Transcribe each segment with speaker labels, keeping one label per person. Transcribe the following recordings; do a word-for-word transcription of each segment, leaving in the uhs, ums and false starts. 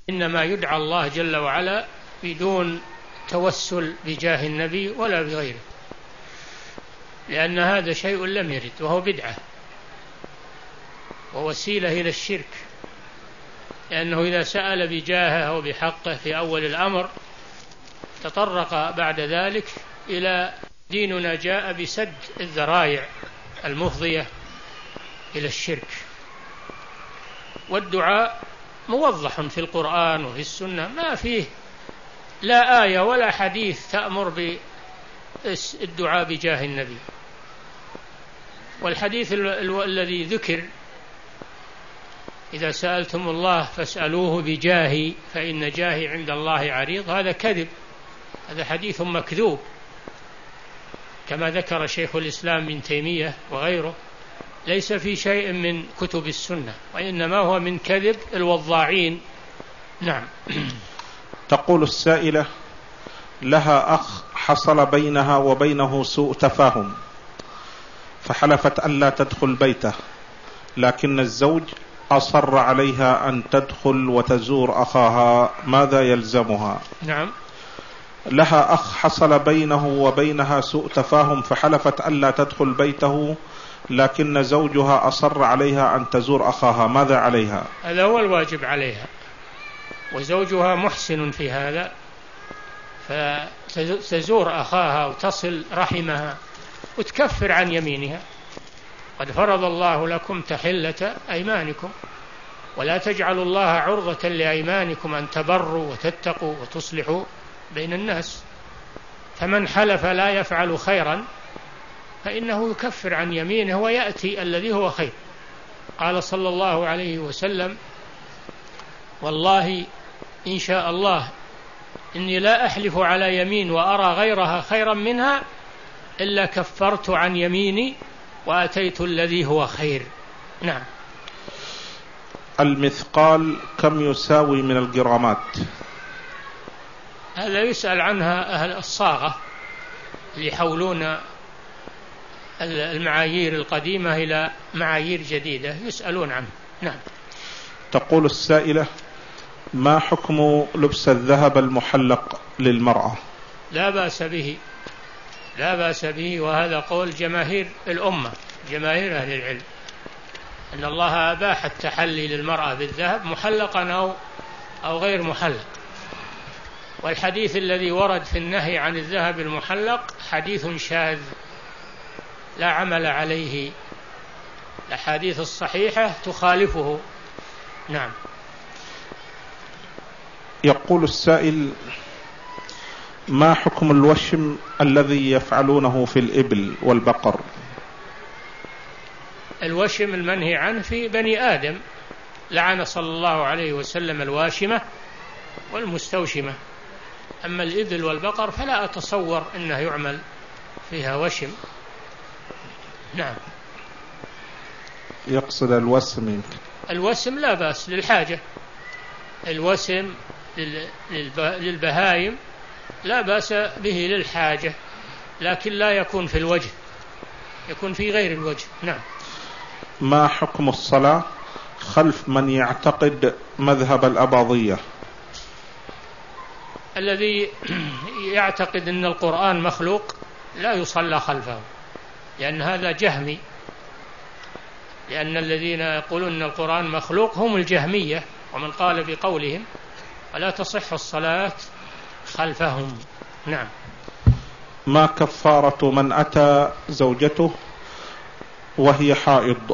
Speaker 1: إنما يدعى الله جل وعلا بدون توسل بجاه النبي ولا بغيره، لأن هذا شيء لم يرد وهو بدعة ووسيلة إلى الشرك، لأنه إذا سأل بجاهه أو بحقه في أول الأمر تطرق بعد ذلك إلى ديننا جاء بسد الذرائع المفضية إلى الشرك. والدعاء موضح في القرآن وفي السنة، ما فيه لا آية ولا حديث تأمر بالدعاء بجاه النبي. والحديث الذي ذكر إذا سألتم الله فاسألوه بجاهي فإن جاهي عند الله عريض، هذا كذب، هذا حديث مكذوب كما ذكر شيخ الإسلام ابن تيمية وغيره، ليس في شيء من كتب السنة، وإنما هو من كذب الوضاعين. نعم.
Speaker 2: تقول السائلة: لها أخ حصل بينها وبينه سوء تفاهم، فحلفت أن لا تدخل بيته، لكن الزوج أصر عليها أن تدخل وتزور أخاها، ماذا يلزمها؟
Speaker 1: نعم.
Speaker 2: لها أخ حصل بينه وبينها سوء تفاهم، فحلفت أن لا تدخل بيته، لكن زوجها أصر عليها أن تزور أخاها، ماذا عليها؟
Speaker 1: هذا هو الواجب عليها، وزوجها محسن في هذا، فتزور أخاها وتصل رحمها وتكفر عن يمينها. قد فرض الله لكم تحلة أيمانكم، ولا تجعلوا الله عرضة لأيمانكم أن تبروا وتتقوا وتصلحوا بين الناس. فمن حلف لا يفعل خيرا فإنه يكفر عن يمينه ويأتي الذي هو خير. قال صلى الله عليه وسلم: والله إن شاء الله إني لا أحلف على يمين وأرى غيرها خيرا منها إلا كفرت عن يميني وأتيت الذي هو خير. نعم.
Speaker 2: المثقال كم يساوي من الجرامات؟
Speaker 1: هذا يسأل عنها أهل الصاغة اللي يحولون المعايير القديمة إلى معايير جديدة، يسألون عنه. نعم.
Speaker 2: تقول السائلة: ما حكم لبس الذهب المحلق للمرأة؟
Speaker 1: لا بأس به، لا بأس به، وهذا قول جماهير الأمة، جماهير أهل العلم، أن الله أباح التحلي للمرأة بالذهب محلقا أو أو غير محلق. والحديث الذي ورد في النهي عن الذهب المحلق حديث شاذ لا عمل عليه، الأحاديث الصحيحة تخالفه. نعم.
Speaker 2: يقول السائل: ما حكم الوشم الذي يفعلونه في الإبل والبقر؟
Speaker 1: الوشم المنهي عنه في بني آدم، لعن صلى الله عليه وسلم الواشمة والمستوشمة. أما الإبل والبقر فلا أتصور أنه يعمل فيها وشم. نعم.
Speaker 2: يقصد الوسم.
Speaker 1: الوسم لا بأس للحاجة، الوسم للبهائم لا بأس به للحاجة، لكن لا يكون في الوجه، يكون في غير الوجه. نعم.
Speaker 2: ما حكم الصلاة خلف من يعتقد مذهب الأباضية؟
Speaker 1: الذي يعتقد أن القرآن مخلوق لا يصلى خلفه، لأن هذا جهمي، لأن الذين يقولون أن القرآن مخلوق هم الجهمية، ومن قال بقولهم ولا تصح الصلاة خلفهم. نعم.
Speaker 2: ما كفارة من أتى زوجته وهي حائض؟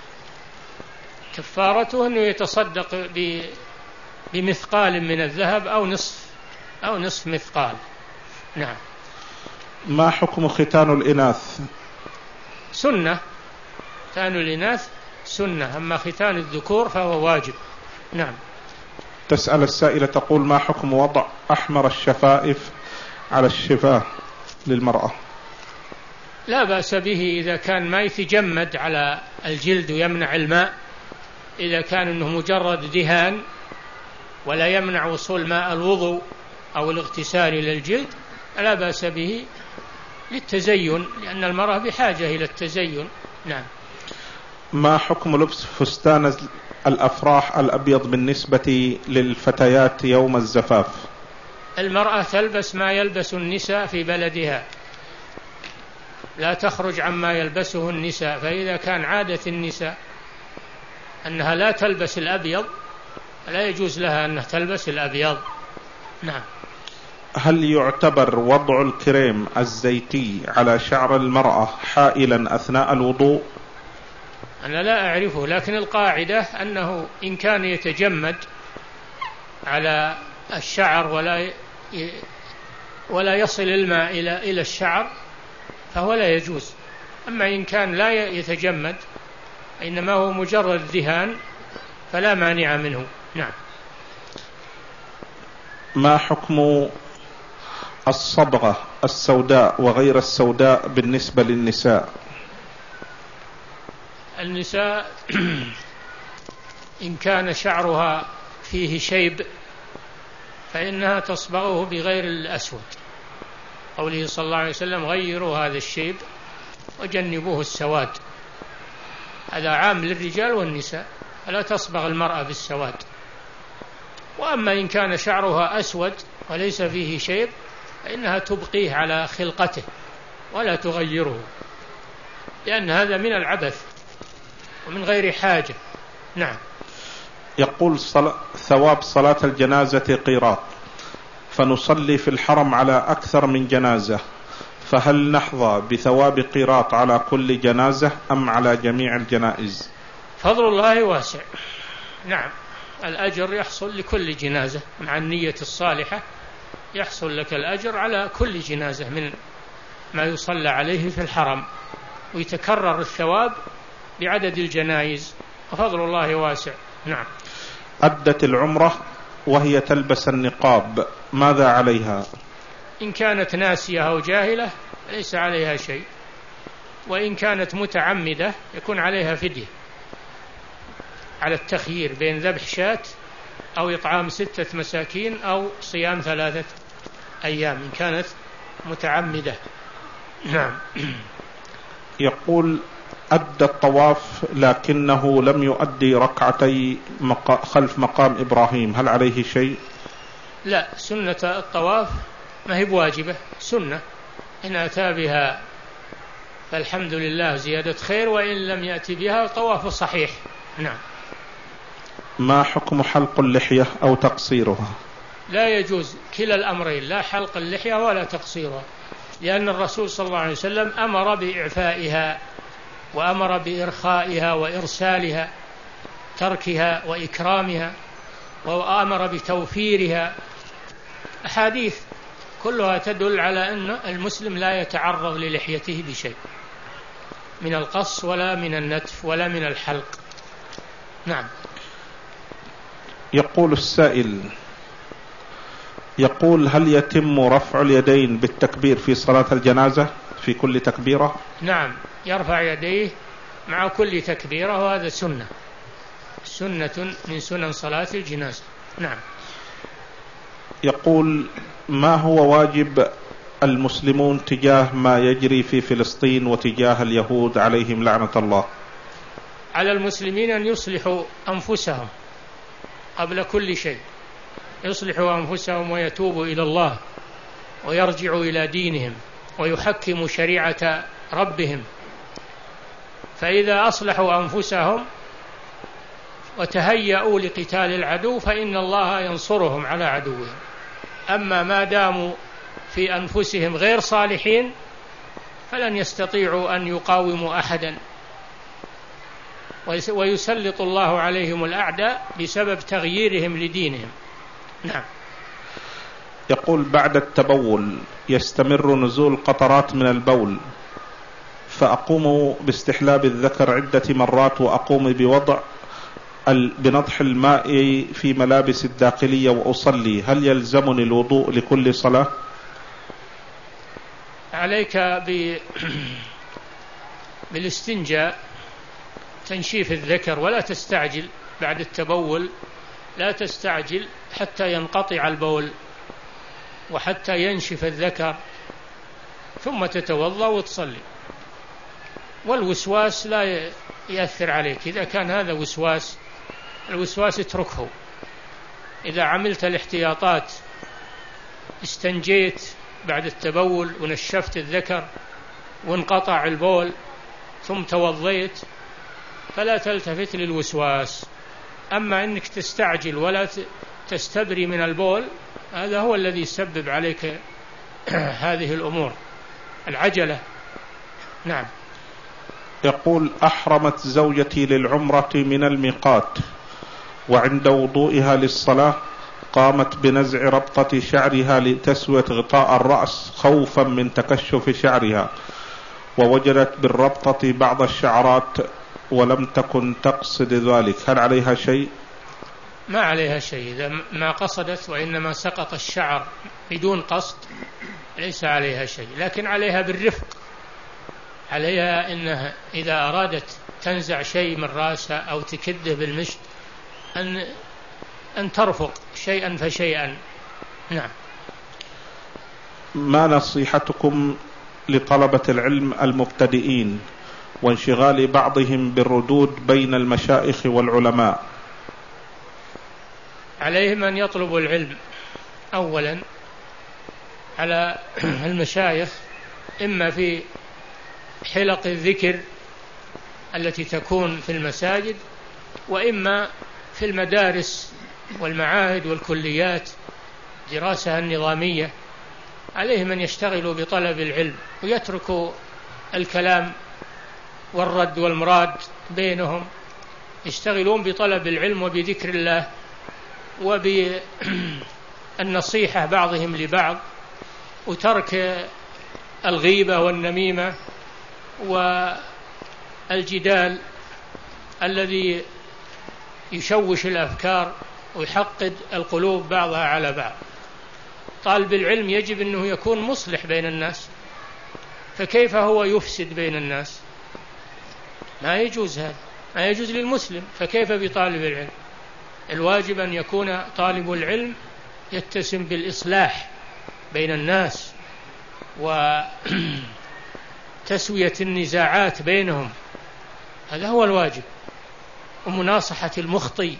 Speaker 1: كفارته أنه يتصدق بمثقال من الذهب أو نصف أو نصف مثقال. نعم.
Speaker 2: ما حكم ختان الإناث؟
Speaker 1: سنة، ختان الإناث سنة، أما ختان الذكور فهو واجب. نعم.
Speaker 2: تسأل السائلة تقول: ما حكم وضع أحمر الشفائف على الشفاه للمرأة؟
Speaker 1: لا بأس به إذا كان ما يتجمد على الجلد ويمنع الماء، إذا كان أنه مجرد دهان ولا يمنع وصول ماء الوضوء أو الاغتسال إلى الجلد لا بأس به للتزين، لأن المرأة بحاجة إلى التزين. نعم.
Speaker 2: ما حكم لبس فستان الأفراح الأبيض بالنسبة للفتيات يوم الزفاف؟
Speaker 1: المرأة تلبس ما يلبس النساء في بلدها، لا تخرج عما يلبسه النساء، فإذا كان عادة النساء أنها لا تلبس الأبيض لا يجوز لها أنها تلبس الأبيض. نعم.
Speaker 2: هل يعتبر وضع الكريم الزيتي على شعر المرأة حائلا أثناء الوضوء؟
Speaker 1: أنا لا أعرفه، لكن القاعدة أنه إن كان يتجمد على الشعر ولا ولا يصل الماء إلى إلى الشعر فهو لا يجوز. أما إن كان لا يتجمد إنما هو مجرد ذهان فلا مانع منه. نعم.
Speaker 2: ما حكم الصبغة السوداء وغير السوداء بالنسبة للنساء؟
Speaker 1: النساء إن كان شعرها فيه شيب فإنها تصبغه بغير الأسود، قوله صلى الله عليه وسلم غيروا هذا الشيب وجنبوه السواد. هذا عام للرجال والنساء، فلا تصبغ المرأة بالسواد. وأما إن كان شعرها أسود وليس فيه شيب فإنها تبقيه على خلقته ولا تغيره، لأن هذا من العبث ومن غير حاجة. نعم.
Speaker 2: يقول صل... ثواب صلاة الجنازة قيراط، فنصلي في الحرم على أكثر من جنازة، فهل نحظى بثواب قيراط على كل جنازة أم على جميع الجنائز؟
Speaker 1: فضل الله واسع. نعم، الأجر يحصل لكل جنازة مع النية الصالحة، يحصل لك الأجر على كل جنازة من ما يصلى عليه في الحرم، ويتكرر الثواب بعدد الجنائز، وفضل الله واسع. نعم.
Speaker 2: أدت العمرة وهي تلبس النقاب، ماذا عليها؟
Speaker 1: إن كانت ناسية أو جاهلة ليس عليها شيء، وإن كانت متعمدة يكون عليها فدية على التخيير بين ذبح شاة أو إطعام ستة مساكين أو صيام ثلاثة أيام إن كانت متعمدة. نعم.
Speaker 2: يقول أدى الطواف لكنه لم يؤدي ركعتي مق... خلف مقام إبراهيم، هل عليه شيء؟
Speaker 1: لا، سنة الطواف ما هي بواجبة، سنة، إن أتى بها فالحمد لله زيادة خير، وإن لم يأتي بها طواف صحيح. نعم.
Speaker 2: ما حكم حلق اللحية أو تقصيرها؟
Speaker 1: لا يجوز كلا الأمرين، لا حلق اللحية ولا تقصيرها، لأن الرسول صلى الله عليه وسلم أمر بإعفائها وأمر بإرخائها وإرسالها، تركها وإكرامها، وأمر بتوفيرها. أحاديث كلها تدل على أن المسلم لا يتعرض للحيته بشيء من القص ولا من النتف ولا من الحلق. نعم.
Speaker 2: يقول السائل، يقول هل يتم رفع اليدين بالتكبير في صلاة الجنازة في كل تكبيرة؟
Speaker 1: نعم، يرفع يديه مع كل تكبيرة، وهذا سنة سنة من سنن صلاة الجنازة. نعم.
Speaker 2: يقول ما هو واجب المسلمون تجاه ما يجري في فلسطين وتجاه اليهود عليهم لعنة الله؟
Speaker 1: على المسلمين أن يصلحوا أنفسهم قبل كل شيء، يصلحوا أنفسهم ويتوبوا إلى الله ويرجعوا إلى دينهم ويحكموا شريعة ربهم، فإذا أصلحوا أنفسهم وتهيأوا لقتال العدو فإن الله ينصرهم على عدوهم. أما ما داموا في أنفسهم غير صالحين فلن يستطيعوا أن يقاوموا أحدا، ويسلط الله عليهم الأعداء بسبب تغييرهم لدينهم. نعم.
Speaker 2: يقول بعد التبول يستمر نزول قطرات من البول، فأقوم باستحلاب الذكر عدة مرات وأقوم بوضع بنضح الماء في ملابس الداخلية وأصلي، هل يلزمني الوضوء لكل صلاة؟
Speaker 1: عليك ب... بالاستنجاء، تنشيف الذكر، ولا تستعجل بعد التبول، لا تستعجل حتى ينقطع البول وحتى ينشف الذكر، ثم تتوضأ وتصلي. والوسواس لا يأثر عليك، إذا كان هذا وسواس الوسواس اتركه. إذا عملت الاحتياطات، استنجيت بعد التبول ونشفت الذكر وانقطع البول ثم توضيت، فلا تلتفت للوسواس. أما أنك تستعجل ولا تستبري من البول، هذا هو الذي يسبب عليك هذه الأمور، العجلة. نعم.
Speaker 2: يقول: أحرمت زوجتي للعمرة من الميقات، وعند وضوئها للصلاة قامت بنزع ربطة شعرها لتسوية غطاء الرأس خوفا من تكشف شعرها، ووجدت بالربطة بعض الشعرات ولم تكن تقصد ذلك، هل عليها شيء؟
Speaker 1: ما عليها شيء إذا ما قصدت، وإنما سقط الشعر بدون قصد ليس عليها شيء، لكن عليها بالرفق. عليها إنها إذا أرادت تنزع شيء من رأسها أو تكده بالمشط أن أن ترفق شيئا فشيئا. نعم.
Speaker 2: ما نصيحتكم لطلبة العلم المبتدئين وانشغال بعضهم بالردود بين المشايخ والعلماء؟
Speaker 1: عليهم أن يطلبوا العلم أولا على المشايخ، إما في حلق الذكر التي تكون في المساجد، وإما في المدارس والمعاهد والكليات دراسة النظامية. عليهم أن يشتغلوا بطلب العلم ويتركوا الكلام والرد والمراد بينهم، يشتغلون بطلب العلم وبذكر الله وبالنصيحة بعضهم لبعض، وترك الغيبة والنميمة والجدال الذي يشوش الأفكار ويحقد القلوب بعضها على بعض. طالب العلم يجب أنه يكون مصلح بين الناس، فكيف هو يفسد بين الناس؟ ما يجوز هذا، ما يجوز للمسلم، فكيف بطالب العلم؟ الواجب أن يكون طالب العلم يتسم بالإصلاح بين الناس وتسوية النزاعات بينهم، هذا هو الواجب، ومناصحة المخطئ،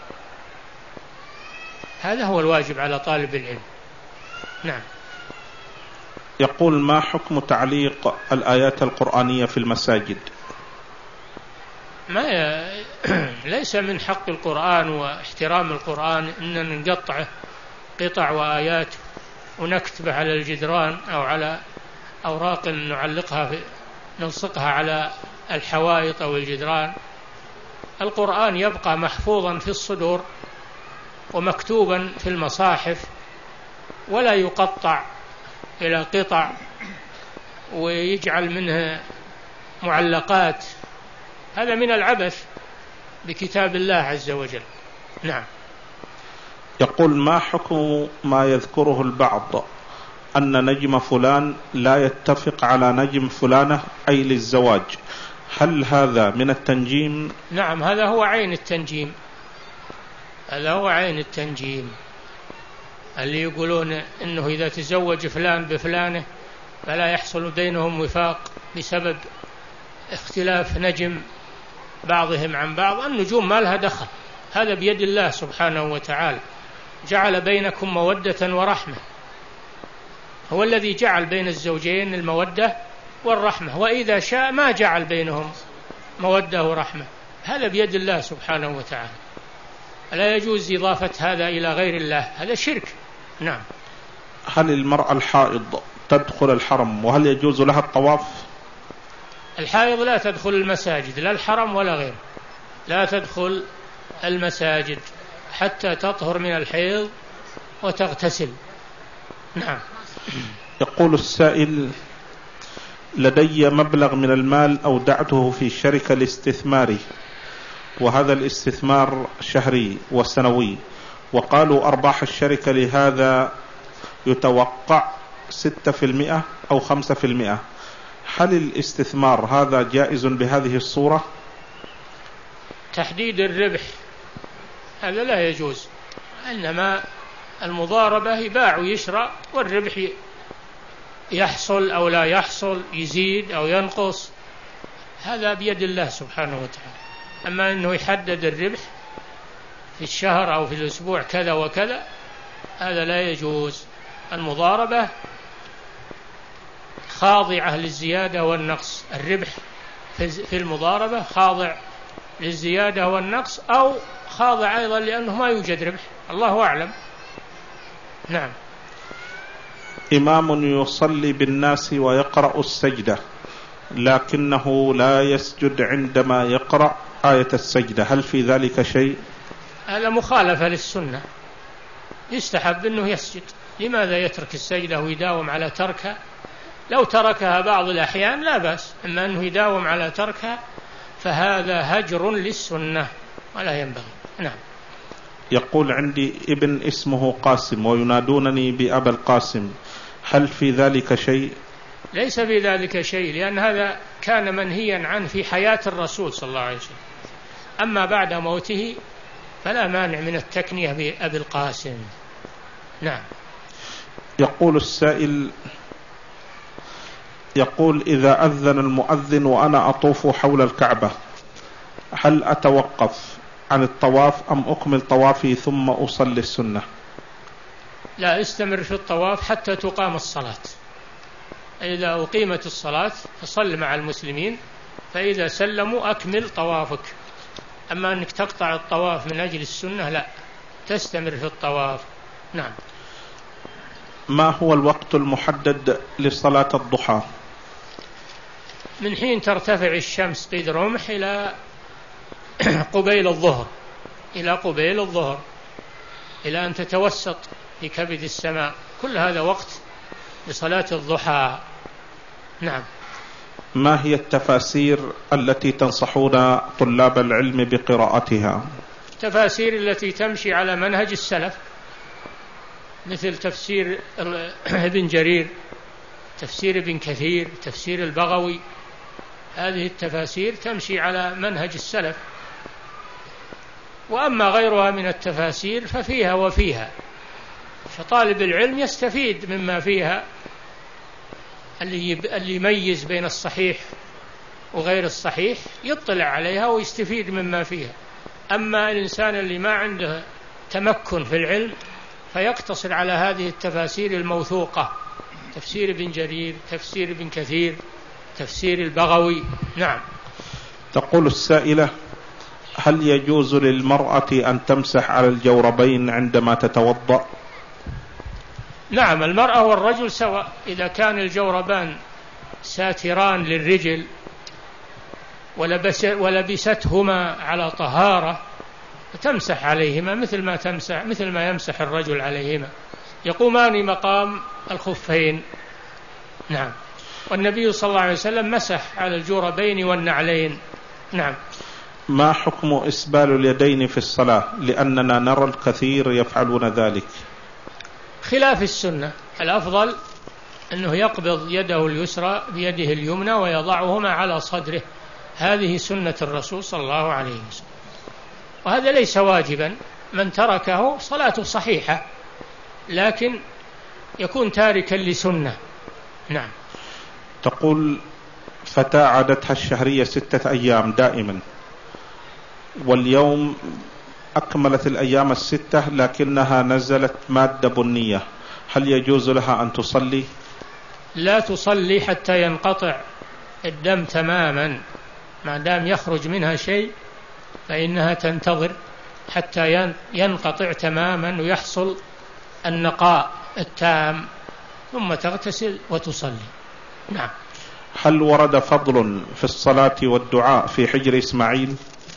Speaker 1: هذا هو الواجب على طالب العلم. نعم.
Speaker 2: يقول: ما حكم تعليق الآيات القرآنية في المساجد؟
Speaker 1: ما ي... ليس من حق القرآن واحترام القرآن أن نقطعه قطع وآيات ونكتبه على الجدران أو على أوراق نعلقها في... نلصقها على الحوائط أو الجدران. القرآن يبقى محفوظا في الصدور ومكتوبا في المصاحف، ولا يقطع إلى قطع ويجعل منها معلقات، هذا من العبث بكتاب الله عز وجل. نعم.
Speaker 2: يقول: ما حكم ما يذكره البعض أن نجم فلان لا يتفق على نجم فلانة أي للزواج، هل هذا من التنجيم؟
Speaker 1: نعم، هذا هو عين التنجيم، هذا هو عين التنجيم، اللي يقولون إنه إذا تزوج فلان بفلانة فلا يحصل بينهم وفاق بسبب اختلاف نجم بعضهم عن بعض. النجوم ما لها دخل، هذا بيد الله سبحانه وتعالى، جعل بينكم مودة ورحمة، هو الذي جعل بين الزوجين المودة والرحمة، وإذا شاء ما جعل بينهم مودة ورحمة، هذا بيد الله سبحانه وتعالى، لا يجوز إضافة هذا إلى غير الله، هذا شرك. نعم.
Speaker 2: هل المرأة الحائض تدخل الحرم وهل يجوز لها الطواف؟
Speaker 1: الحائض لا تدخل المساجد، لا الحرم ولا غيره، لا تدخل المساجد حتى تطهر من الحيض وتغتسل. نعم.
Speaker 2: يقول السائل: لدي مبلغ من المال أودعته في شركة الاستثماري، وهذا الاستثمار شهري وسنوي، وقالوا أرباح الشركة لهذا يتوقع ستة في المئة أو خمسة في المئة، هل الاستثمار هذا جائز بهذه الصورة؟
Speaker 1: تحديد الربح هذا لا يجوز، إنما المضاربة يباع ويشرى، والربح يحصل أو لا يحصل، يزيد أو ينقص، هذا بيد الله سبحانه وتعالى. أما أنه يحدد الربح في الشهر أو في الأسبوع كذا وكذا، هذا لا يجوز. المضاربة خاضعة للزيادة والنقص، الربح في المضاربة خاضع للزيادة والنقص، أو خاضع أيضا لأنه ما يوجد ربح، الله أعلم. نعم.
Speaker 2: إمام يصلي بالناس ويقرأ السجدة لكنه لا يسجد عندما يقرأ آية السجدة، هل في ذلك شيء؟
Speaker 1: هذا مخالفة للسنة، يستحب أنه يسجد. لماذا يترك السجدة ويداوم على تركها؟ لو تركها بعض الأحيان لا بأس، أما أنه يداوم على تركها فهذا هجر للسنة ولا ينبغي. نعم.
Speaker 2: يقول عندي ابن اسمه قاسم وينادونني بأبا القاسم، هل في ذلك شيء؟
Speaker 1: ليس في ذلك شيء، لأن هذا كان منهيا عنه في حياة الرسول صلى الله عليه وسلم، أما بعد موته فلا مانع من التكنية بأبي القاسم. نعم.
Speaker 2: يقول السائل، يقول إذا أذن المؤذن وأنا أطوف حول الكعبة هل أتوقف عن الطواف أم أكمل طوافي ثم أصلي السنة؟
Speaker 1: لا، استمر في الطواف حتى تقام الصلاة. إذا أقيمت الصلاة فصل مع المسلمين، فإذا سلموا أكمل طوافك. أما أنك تقطع الطواف من أجل السنة لا، تستمر في الطواف. نعم.
Speaker 2: ما هو الوقت المحدد لصلاة الضحى؟
Speaker 1: من حين ترتفع الشمس قيد رمح إلى قبيل الظهر، إلى قبيل الظهر إلى أن تتوسط في كبد السماء، كل هذا وقت لصلاة الضحى. نعم.
Speaker 2: ما هي التفاسير التي تنصحون طلاب العلم بقراءتها؟
Speaker 1: التفاسير التي تمشي على منهج السلف، مثل تفسير ابن جرير، تفسير ابن كثير، تفسير البغوي، هذه التفاسير تمشي على منهج السلف. وأما غيرها من التفاسير ففيها وفيها، فطالب العلم يستفيد مما فيها، اللي يميز بين الصحيح وغير الصحيح يطلع عليها ويستفيد مما فيها. أما الإنسان اللي ما عنده تمكن في العلم فيقتصر على هذه التفاسير الموثوقة، تفسير ابن جرير، تفسير ابن كثير، تفسير البغوي. نعم.
Speaker 2: تقول السائلة، هل يجوز للمرأة أن تمسح على الجوربين عندما تتوضأ؟
Speaker 1: نعم، المرأة والرجل سواء، إذا كان الجوربان ساتران للرجل ولبستهما على طهارة تمسح عليهما مثل ما تمسح مثل ما يمسح الرجل عليهما، يقومان مقام الخفين. نعم. والنبي صلى الله عليه وسلم مسح على الجوربين والنعلين. نعم.
Speaker 2: ما حكم إسبال اليدين في الصلاة؟ لأننا نرى الكثير يفعلون ذلك.
Speaker 1: خلاف السنة، الأفضل أنه يقبض يده اليسرى بيده اليمنى ويضعهما على صدره، هذه سنة الرسول صلى الله عليه وسلم، وهذا ليس واجبا، من تركه صلاته صحيحة لكن يكون تاركا لسنة. نعم.
Speaker 2: تقول فتاة عادتها الشهرية ستة أيام دائما، واليوم أكملت الأيام الستة لكنها نزلت مادة بنية، هل يجوز لها أن تصلي؟
Speaker 1: لا تصلي حتى ينقطع الدم تماما، ما دام يخرج منها شيء فإنها تنتظر حتى ينقطع تماما ويحصل النقاء التام ثم تغتسل وتصلي. نعم.
Speaker 2: هل ورد فضل في الصلاة والدعاء في حجر إسماعيل؟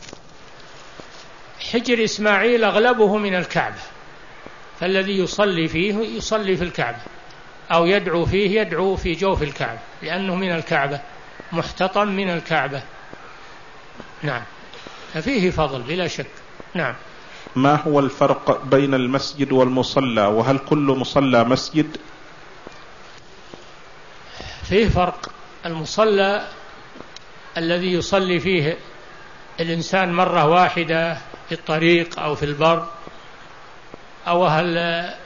Speaker 1: حجر إسماعيل أغلبه من الكعبة، فالذي يصلي فيه يصلي في الكعبة، أو يدعو فيه يدعو في جوف الكعبة، لأنه من الكعبة، محتطم من الكعبة. نعم. ففيه فضل بلا شك. نعم.
Speaker 2: ما هو الفرق بين المسجد والمصلى، وهل كل مصلى مسجد؟
Speaker 1: فيه فرق. المصلى الذي يصلي فيه الإنسان مرة واحدة في الطريق أو في البر، أو هل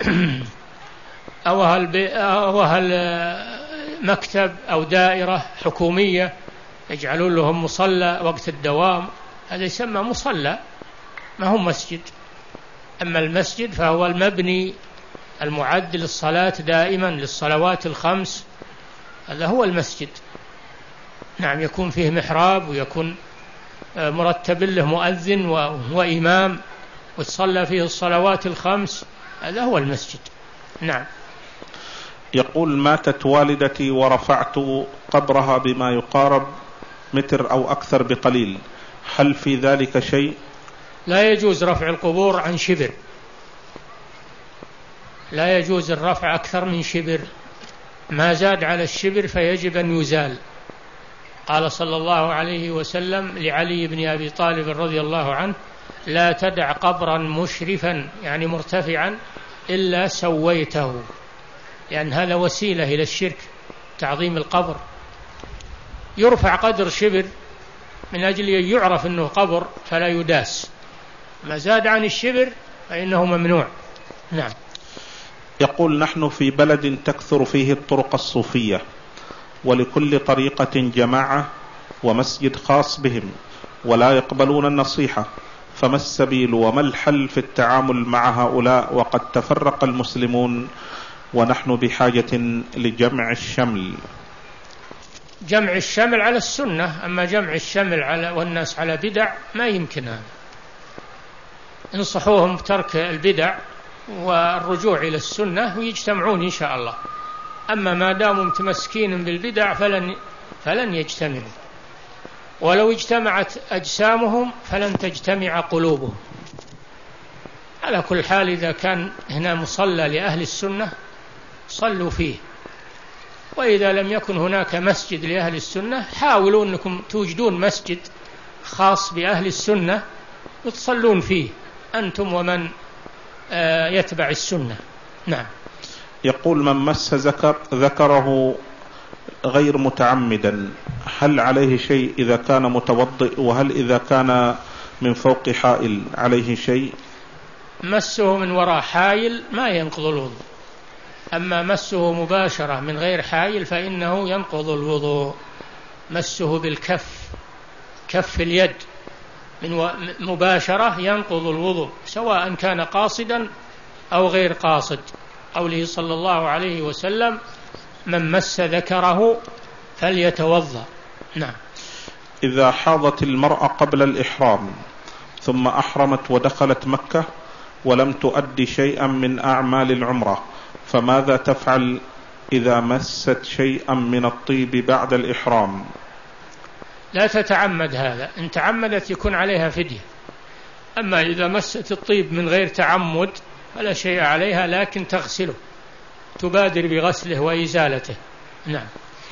Speaker 1: أو هل أو هل مكتب أو دائرة حكومية يجعلون لهم مصلى وقت الدوام، هذا يسمى مصلى، ما هو مسجد. أما المسجد فهو المبني المعد للصلاة دائما للصلوات الخمس، هذا هو المسجد. نعم، يكون فيه محراب ويكون مرتب له مؤذن وإمام وتصلى فيه الصلوات الخمس، هذا هو المسجد. نعم.
Speaker 2: يقول ماتت والدتي ورفعت قبرها بما يقارب متر أو أكثر بقليل، هل في ذلك شيء؟
Speaker 1: لا يجوز رفع القبور عن شبر، لا يجوز الرفع أكثر من شبر، ما زاد على الشبر فيجب أن يزال. قال صلى الله عليه وسلم لعلي بن أبي طالب رضي الله عنه: لا تدع قبرا مشرفا يعني مرتفعا إلا سويته، لأن هذا وسيلة إلى الشرك، تعظيم القبر. يرفع قدر شبر من أجل أن يعرف أنه قبر فلا يداس، ما زاد عن الشبر فإنه ممنوع. نعم.
Speaker 2: يقول نحن في بلد تكثر فيه الطرق الصوفية، ولكل طريقة جماعة ومسجد خاص بهم، ولا يقبلون النصيحة، فما السبيل وما الحل في التعامل مع هؤلاء وقد تفرق المسلمون ونحن بحاجة لجمع الشمل؟
Speaker 1: جمع الشمل على السنة، أما جمع الشمل على والناس على بدع ما يمكن هذا. انصحوهم بترك البدع والرجوع إلى السنة ويجتمعون إن شاء الله. أما ما داموا متمسكين بالبدع فلن فلن يجتمعوا، ولو اجتمعت أجسامهم فلن تجتمع قلوبهم. على كل حال إذا كان هنا مصلى لأهل السنة صلوا فيه، وإذا لم يكن هناك مسجد لأهل السنة حاولوا أنكم توجدون مسجد خاص بأهل السنة وتصلون فيه أنتم ومن يتبع السنة. نعم.
Speaker 2: يقول من مس ذكر ذكره غير متعمدا هل عليه شيء إذا كان متوضئ؟ وهل إذا كان من فوق حائل عليه شيء؟
Speaker 1: مسه من وراء حائل ما ينقض الوضوء، أما مسه مباشرة من غير حائل فإنه ينقض الوضوء. مسه بالكف، كف اليد من مباشرة ينقض الوضوء، سواء كان قاصدا أو غير قاصد. قوله صلى الله عليه وسلم: من مس ذكره فليتوضأ. نعم.
Speaker 2: إذا حاضت المرأة قبل الإحرام ثم أحرمت ودخلت مكة ولم تؤدي شيئا من أعمال العمرة، فماذا تفعل إذا مست شيئا من الطيب بعد الإحرام؟
Speaker 1: لا تتعمد هذا، إن تعمدت يكون عليها فدية. أما إذا مست الطيب من غير تعمد فلا شيء عليها، لكن تغسله، تبادر بغسله وإزالته. نعم.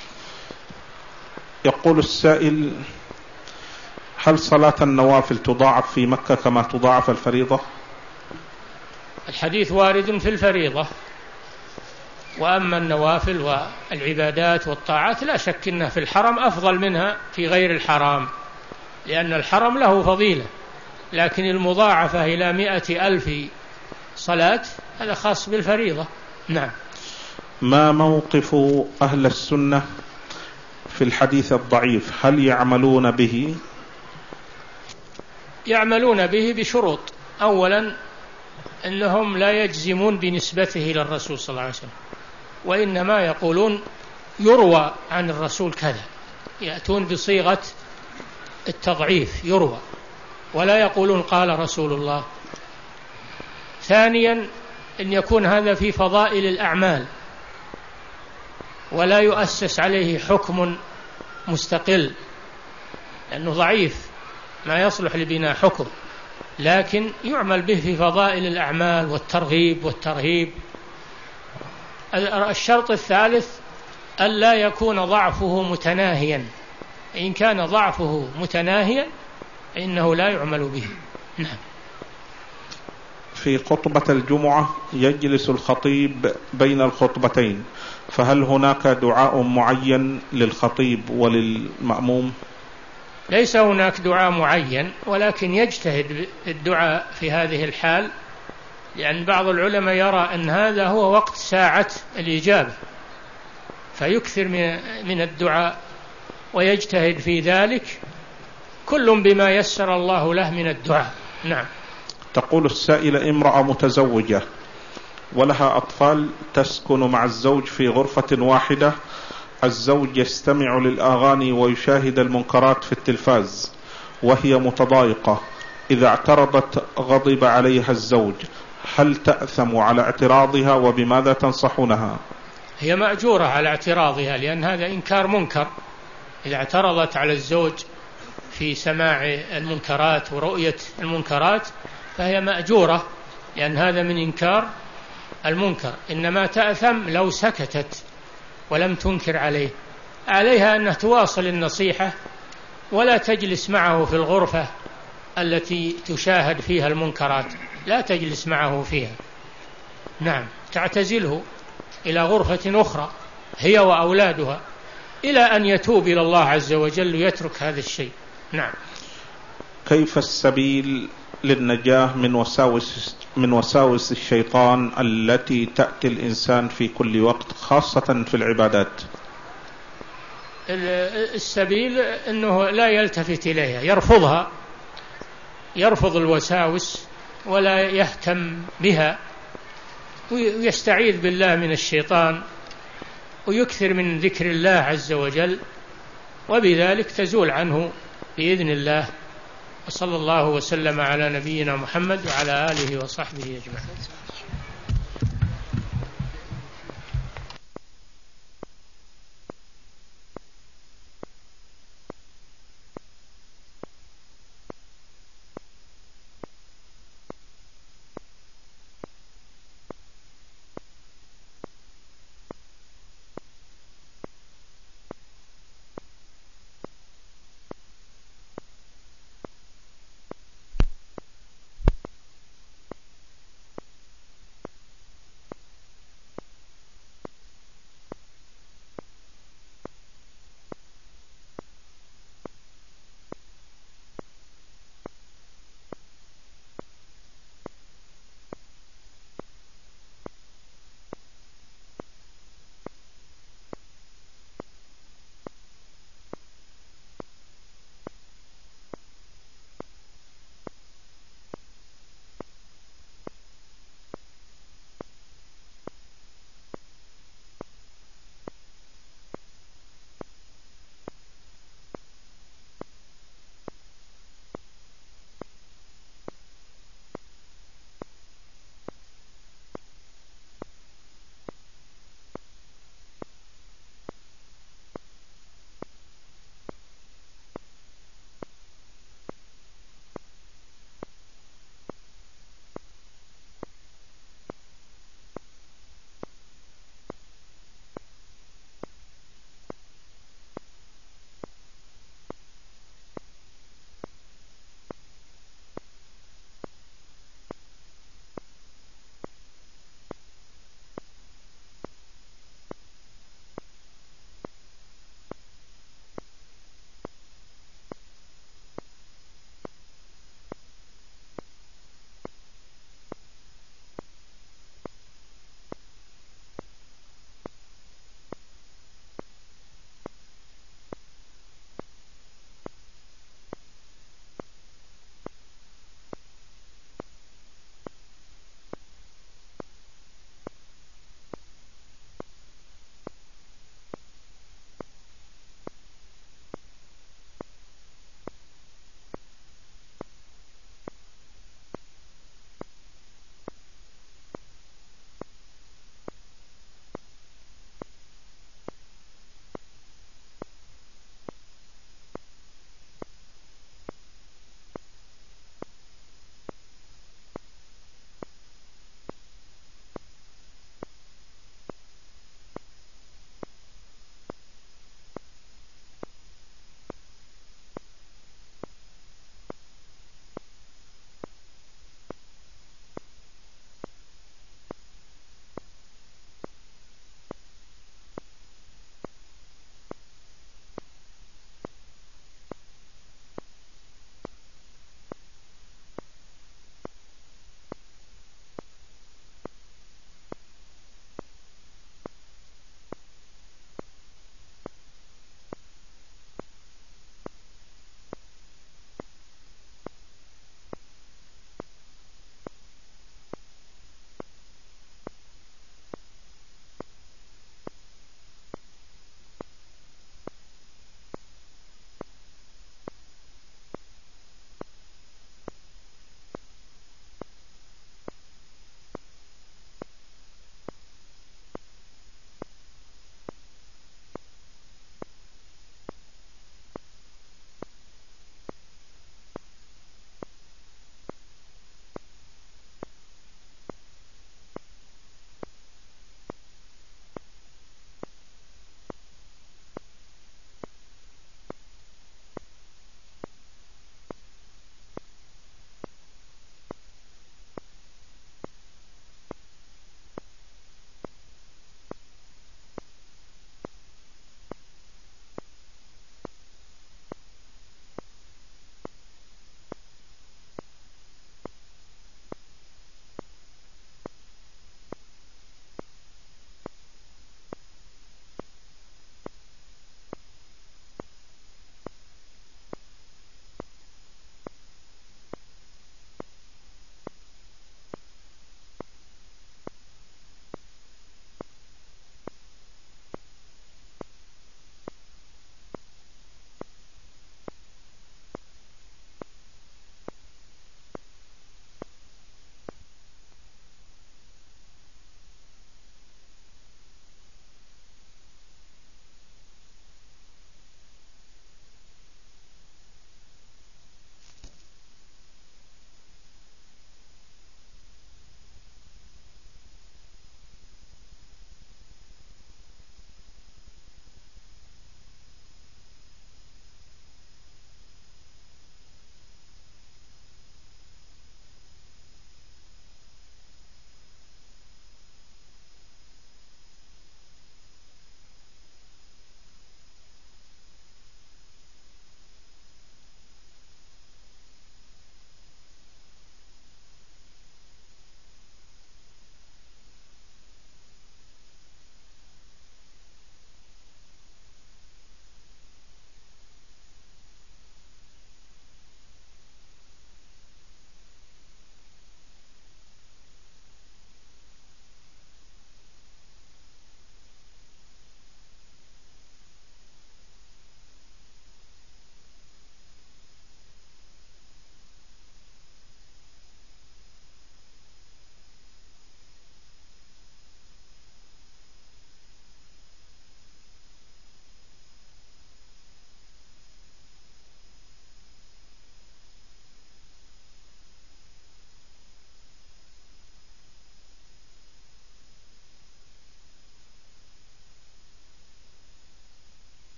Speaker 2: يقول السائل: هل صلاة النوافل تضاعف في مكة كما تضاعف الفريضة؟
Speaker 1: الحديث وارد في الفريضة، وأما النوافل والعبادات والطاعات لا شك أنها في الحرم أفضل منها في غير الحرام، لأن الحرم له فضيلة، لكن المضاعفة إلى مئة ألف صلاة هذا خاص بالفريضة. نعم.
Speaker 2: ما موقف أهل السنة في الحديث الضعيف؟ هل يعملون به؟
Speaker 1: يعملون به بشروط. أولا أنهم لا يجزمون بنسبته إلى الرسول صلى الله عليه وسلم، وإنما يقولون يروى عن الرسول كذا، يأتون بصيغة التضعيف يروى، ولا يقولون قال رسول الله. ثانيا أن يكون هذا في فضائل الأعمال، ولا يؤسس عليه حكم مستقل، لأنه ضعيف ما يصلح لبناء حكم، لكن يعمل به في فضائل الأعمال والترغيب والترهيب. الشرط الثالث ألا يكون ضعفه متناهيا، إن كان ضعفه متناهيا إنه لا يعمل به. نعم.
Speaker 2: في خطبة الجمعة يجلس الخطيب بين الخطبتين، فهل هناك دعاء معين للخطيب وللمأموم؟
Speaker 1: ليس هناك دعاء معين، ولكن يجتهد الدعاء في هذه الحال، لأن بعض العلماء يرى أن هذا هو وقت ساعة الإجابة، فيكثر من الدعاء ويجتهد في ذلك، كل بما يسر الله له من الدعاء. نعم.
Speaker 2: تقول السائلة: امرأة متزوجة ولها أطفال تسكن مع الزوج في غرفة واحدة، الزوج يستمع للأغاني ويشاهد المنكرات في التلفاز وهي متضايقة، إذا اعترضت غضب عليها الزوج، هل تأثم على اعتراضها وبماذا تنصحونها؟
Speaker 1: هي مأجورة على اعتراضها، لأن هذا إنكار منكر. إذا اعترضت على الزوج في سماع المنكرات ورؤية المنكرات فهي مأجورة، لأن هذا من إنكار المنكر. إنما تأثم لو سكتت ولم تنكر عليه. عليها أن تواصل النصيحة ولا تجلس معه في الغرفة التي تشاهد فيها المنكرات، لا تجلس معه فيها، نعم، تعتزله إلى غرفة أخرى هي وأولادها إلى أن يتوب إلى الله عز وجل ويترك هذا الشيء. نعم.
Speaker 2: كيف السبيل للنجاة من وساوس من وساوس الشيطان التي تأتي الإنسان في كل وقت خاصة في العبادات؟
Speaker 1: السبيل أنه لا يلتفت إليها، يرفضها، يرفض الوساوس ولا يهتم بها، ويستعيذ بالله من الشيطان ويكثر من ذكر الله عز وجل، وبذلك تزول عنه بإذن الله. وصلى الله وسلم على نبينا محمد وعلى آله وصحبه أجمعين.